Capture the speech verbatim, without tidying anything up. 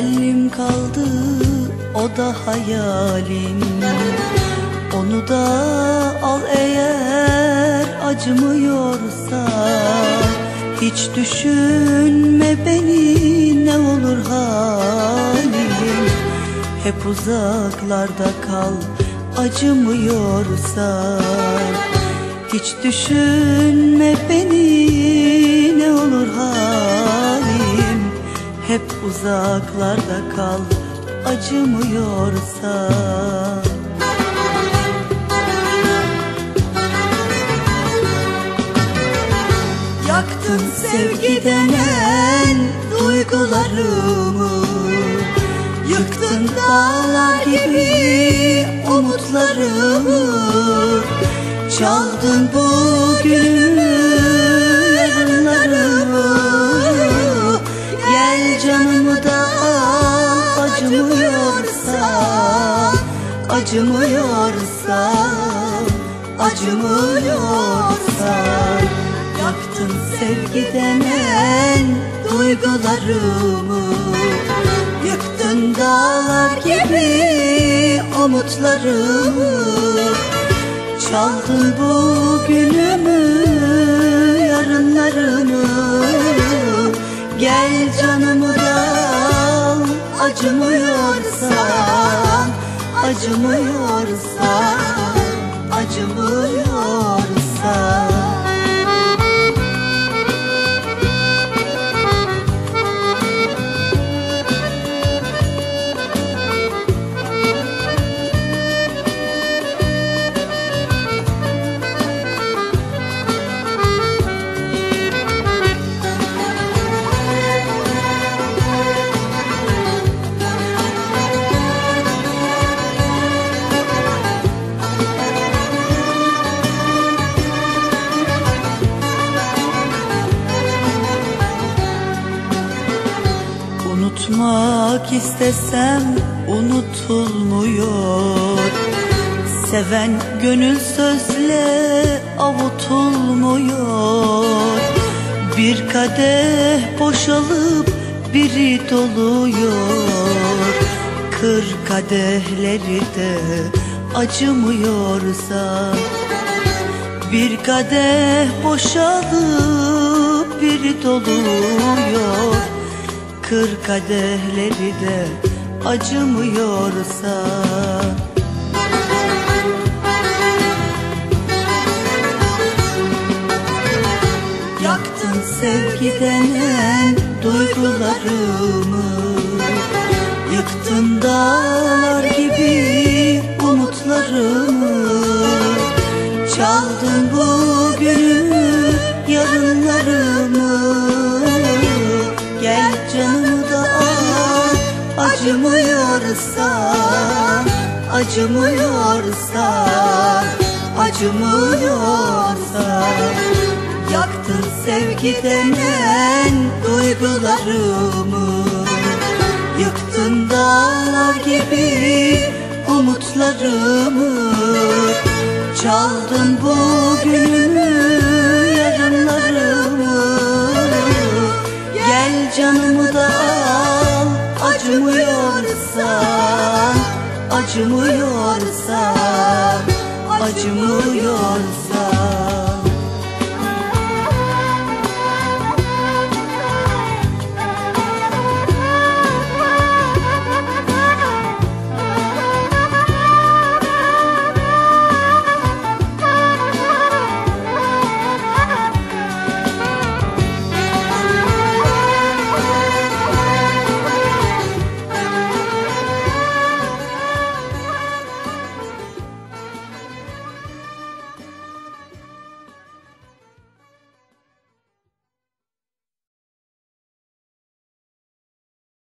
tesellim kaldı, o da hayalim. Onu da al eğer acımıyorsa. Hiç düşünme beni, ne olur halim. Hep uzaklarda kal acımıyorsa. Hiç düşünme beni, ne olur halim. Hep uzaklarda kal acımıyorsa. Yaktın sevgi denen duygularımı, yıktın dağlar gibi umutlarımı. Çaldın bugünümü, yarınlarımı. Gel canımı da al, acımıyorsa. Acımıyorsa, acımıyorsa. Yaktın sevgi denen duygularımı, yıktın dağlar gibi umutlarımı. Çaldın bugünümü, yarınlarımı. Gel canımı da al, acımıyorsa. Acımıyorsa, acımıyorsa. Unutmak istesem unutulmuyor. Seven gönül sözle avutulmuyor. Bir kadeh boşalıp biri doluyor. Kır kadehleri de acımıyorsa. Bir kadeh boşalıp biri doluyor. Kır kadehleri de acımıyorsa. Yaktın sevgi denen duygularımı, yıktın dağlar gibi umutlarımı. Çaldın bugünümü, yarınlarımı. Gel canımı da al, acımıyorsa. Acımıyorsa, acımıyorsa. Yaktın sevgi denen duygularımı, yıktın dağlar gibi umutlarımı. Çaldın bugünümü, yarınlarımı. Gel canımı da al, acımıyorsa. Acımıyorsa, acımıyorsa.